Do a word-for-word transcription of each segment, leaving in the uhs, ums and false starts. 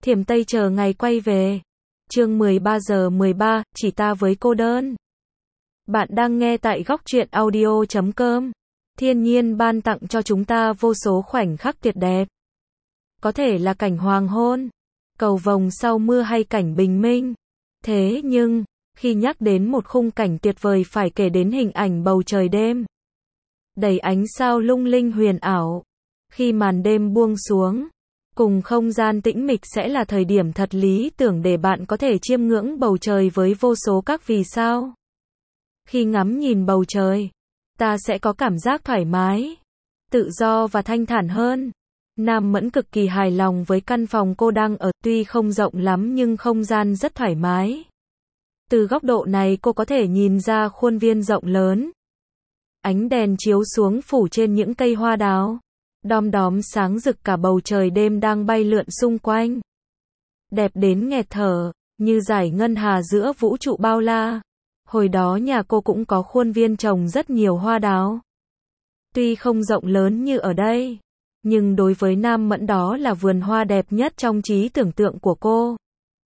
Thiểm Tây chờ ngày quay về. Chương mười ba giờ mười ba, chỉ ta với cô đơn. Bạn đang nghe tại góc truyện audio chấm com. Thiên nhiên ban tặng cho chúng ta vô số khoảnh khắc tuyệt đẹp. Có thể là cảnh hoàng hôn, cầu vồng sau mưa hay cảnh bình minh. Thế nhưng, khi nhắc đến một khung cảnh tuyệt vời phải kể đến hình ảnh bầu trời đêm. Đầy ánh sao lung linh huyền ảo. Khi màn đêm buông xuống, cùng không gian tĩnh mịch sẽ là thời điểm thật lý tưởng để bạn có thể chiêm ngưỡng bầu trời với vô số các vì sao. Khi ngắm nhìn bầu trời, ta sẽ có cảm giác thoải mái, tự do và thanh thản hơn. Nam Mẫn cực kỳ hài lòng với căn phòng cô đang ở, tuy không rộng lắm nhưng không gian rất thoải mái. Từ góc độ này cô có thể nhìn ra khuôn viên rộng lớn. Ánh đèn chiếu xuống phủ trên những cây hoa đào. Đom đóm sáng rực cả bầu trời đêm đang bay lượn xung quanh. Đẹp đến nghẹt thở, như dải ngân hà giữa vũ trụ bao la. Hồi đó nhà cô cũng có khuôn viên trồng rất nhiều hoa đào. Tuy không rộng lớn như ở đây, nhưng đối với Nam Mẫn đó là vườn hoa đẹp nhất trong trí tưởng tượng của cô.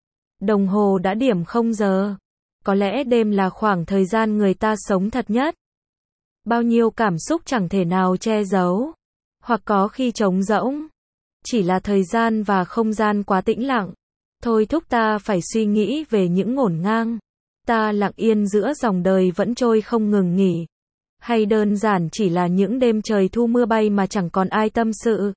Đồng hồ đã điểm không giờ. Có lẽ đêm là khoảng thời gian người ta sống thật nhất. Bao nhiêu cảm xúc chẳng thể nào che giấu. Hoặc có khi trống rỗng. Chỉ là thời gian và không gian quá tĩnh lặng. Thôi thúc ta phải suy nghĩ về những ngổn ngang. Ta lặng yên giữa dòng đời vẫn trôi không ngừng nghỉ. Hay đơn giản chỉ là những đêm trời thu mưa bay mà chẳng còn ai tâm sự.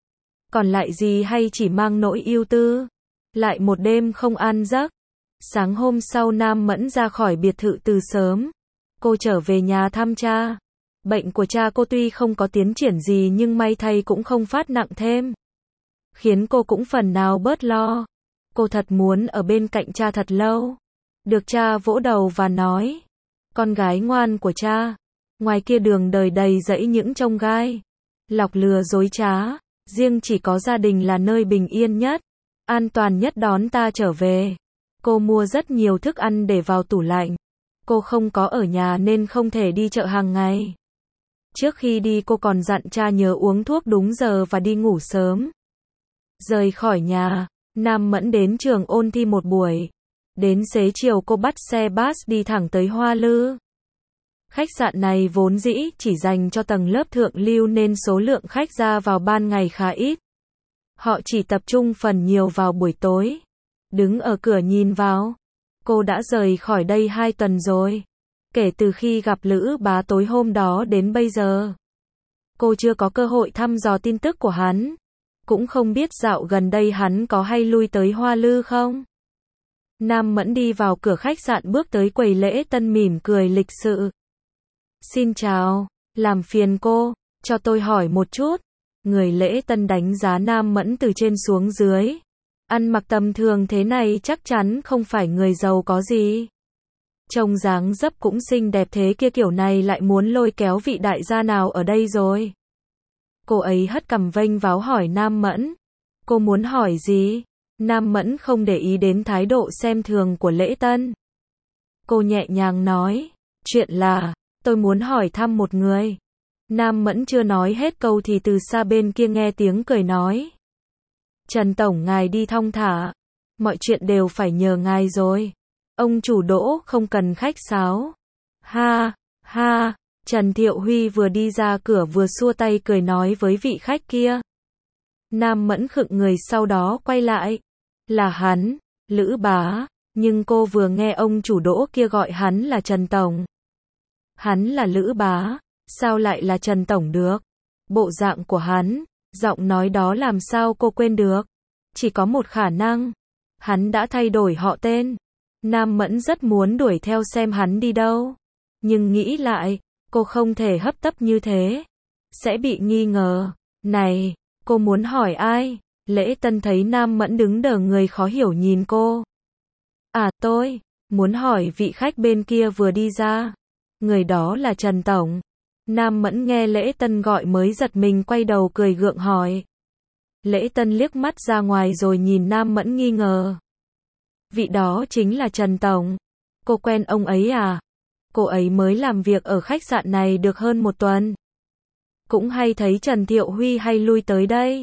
Còn lại gì hay chỉ mang nỗi ưu tư. Lại một đêm không an giấc. Sáng hôm sau Nam Mẫn ra khỏi biệt thự từ sớm. Cô trở về nhà thăm cha. Bệnh của cha cô tuy không có tiến triển gì nhưng may thay cũng không phát nặng thêm. Khiến cô cũng phần nào bớt lo. Cô thật muốn ở bên cạnh cha thật lâu. Được cha vỗ đầu và nói. Con gái ngoan của cha. Ngoài kia đường đời đầy rẫy những chông gai. Lọc lừa dối trá. Riêng chỉ có gia đình là nơi bình yên nhất. An toàn nhất đón ta trở về. Cô mua rất nhiều thức ăn để vào tủ lạnh. Cô không có ở nhà nên không thể đi chợ hàng ngày. Trước khi đi cô còn dặn cha nhớ uống thuốc đúng giờ và đi ngủ sớm. Rời khỏi nhà, Nam Mẫn đến trường ôn thi một buổi. Đến xế chiều cô bắt xe bus đi thẳng tới Hoa Lư. Khách sạn này vốn dĩ chỉ dành cho tầng lớp thượng lưu nên số lượng khách ra vào ban ngày khá ít. Họ chỉ tập trung phần nhiều vào buổi tối. Đứng ở cửa nhìn vào. Cô đã rời khỏi đây hai tuần rồi. Kể từ khi gặp Lữ Bá tối hôm đó đến bây giờ. Cô chưa có cơ hội thăm dò tin tức của hắn. Cũng không biết dạo gần đây hắn có hay lui tới Hoa Lư không. Nam Mẫn đi vào cửa khách sạn bước tới quầy lễ tân mỉm cười lịch sự. Xin chào, làm phiền cô, cho tôi hỏi một chút. Người lễ tân đánh giá Nam Mẫn từ trên xuống dưới. Ăn mặc tầm thường thế này chắc chắn không phải người giàu có gì. Trông dáng dấp cũng xinh đẹp thế kia, kiểu này lại muốn lôi kéo vị đại gia nào ở đây rồi. Cô ấy hất cằm vênh váo hỏi Nam Mẫn. Cô muốn hỏi gì? Nam Mẫn không để ý đến thái độ xem thường của lễ tân. Cô nhẹ nhàng nói. Chuyện là, tôi muốn hỏi thăm một người. Nam Mẫn chưa nói hết câu thì từ xa bên kia nghe tiếng cười nói. Trần Tổng ngài đi thong thả. Mọi chuyện đều phải nhờ ngài rồi. Ông chủ Đỗ không cần khách sáo. Ha, ha, Trần Thiệu Huy vừa đi ra cửa vừa xua tay cười nói với vị khách kia. Nam Mẫn khựng người sau đó quay lại. Là hắn, Lữ Bá, nhưng cô vừa nghe ông chủ Đỗ kia gọi hắn là Trần Tổng. Hắn là Lữ Bá, sao lại là Trần Tổng được? Bộ dạng của hắn, giọng nói đó làm sao cô quên được? Chỉ có một khả năng, hắn đã thay đổi họ tên. Nam Mẫn rất muốn đuổi theo xem hắn đi đâu. Nhưng nghĩ lại, cô không thể hấp tấp như thế. Sẽ bị nghi ngờ. Này, cô muốn hỏi ai? Lễ tân thấy Nam Mẫn đứng đờ người khó hiểu nhìn cô. À tôi, muốn hỏi vị khách bên kia vừa đi ra. Người đó là Trần Tổng. Nam Mẫn nghe lễ tân gọi mới giật mình quay đầu cười gượng hỏi. Lễ tân liếc mắt ra ngoài rồi nhìn Nam Mẫn nghi ngờ. Vị đó chính là Trần Tổng. Cô quen ông ấy à? Cô ấy mới làm việc ở khách sạn này được hơn một tuần. Cũng hay thấy Trần Thiệu Huy hay lui tới đây.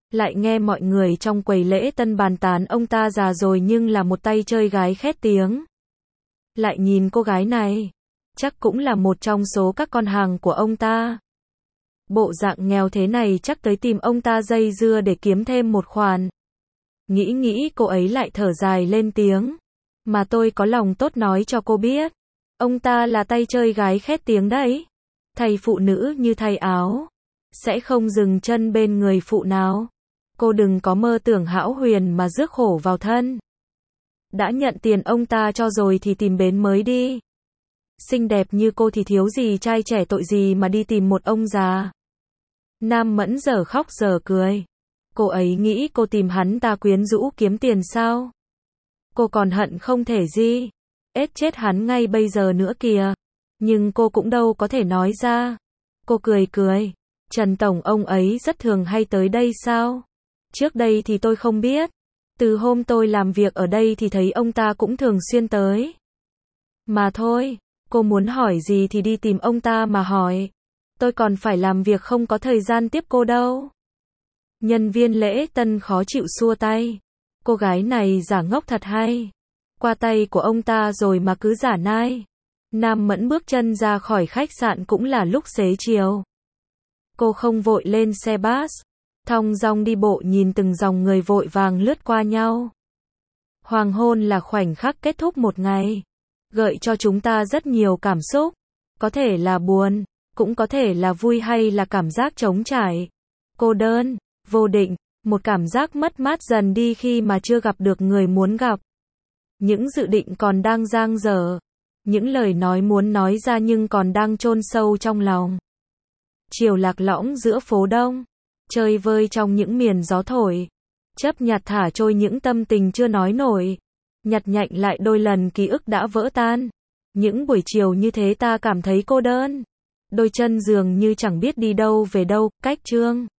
Lại nghe mọi người trong quầy lễ tân bàn tán ông ta già rồi nhưng là một tay chơi gái khét tiếng. Lại nhìn cô gái này, chắc cũng là một trong số các con hàng của ông ta. Bộ dạng nghèo thế này chắc tới tìm ông ta dây dưa để kiếm thêm một khoản. Nghĩ nghĩ cô ấy lại thở dài lên tiếng. Mà tôi có lòng tốt nói cho cô biết. Ông ta là tay chơi gái khét tiếng đấy. Thầy phụ nữ như thay áo. Sẽ không dừng chân bên người phụ nào. Cô đừng có mơ tưởng hão huyền mà rước khổ vào thân. Đã nhận tiền ông ta cho rồi thì tìm bến mới đi. Xinh đẹp như cô thì thiếu gì trai trẻ tội gì mà đi tìm một ông già. Nam Mẫn giờ khóc giờ cười. Cô ấy nghĩ cô tìm hắn ta quyến rũ kiếm tiền sao? Cô còn hận không thể gì. Ết chết hắn ngay bây giờ nữa kìa. Nhưng cô cũng đâu có thể nói ra. Cô cười cười. Trần Tổng ông ấy rất thường hay tới đây sao? Trước đây thì tôi không biết. Từ hôm tôi làm việc ở đây thì thấy ông ta cũng thường xuyên tới. Mà thôi, cô muốn hỏi gì thì đi tìm ông ta mà hỏi. Tôi còn phải làm việc không có thời gian tiếp cô đâu. Nhân viên lễ tân khó chịu xua tay. Cô gái này giả ngốc thật hay. Qua tay của ông ta rồi mà cứ giả nai. Nam Mẫn bước chân ra khỏi khách sạn cũng là lúc xế chiều. Cô không vội lên xe bus. Thong dong đi bộ nhìn từng dòng người vội vàng lướt qua nhau. Hoàng hôn là khoảnh khắc kết thúc một ngày. Gợi cho chúng ta rất nhiều cảm xúc. Có thể là buồn, cũng có thể là vui hay là cảm giác trống trải. Cô đơn, vô định, một cảm giác mất mát dần đi khi mà chưa gặp được người muốn gặp. Những dự định còn đang dang dở. Những lời nói muốn nói ra nhưng còn đang chôn sâu trong lòng. Chiều lạc lõng giữa phố đông. Chơi vơi trong những miền gió thổi. Chấp nhặt thả trôi những tâm tình chưa nói nổi. Nhặt nhạnh lại đôi lần ký ức đã vỡ tan. Những buổi chiều như thế ta cảm thấy cô đơn. Đôi chân dường như chẳng biết đi đâu về đâu, cách chương.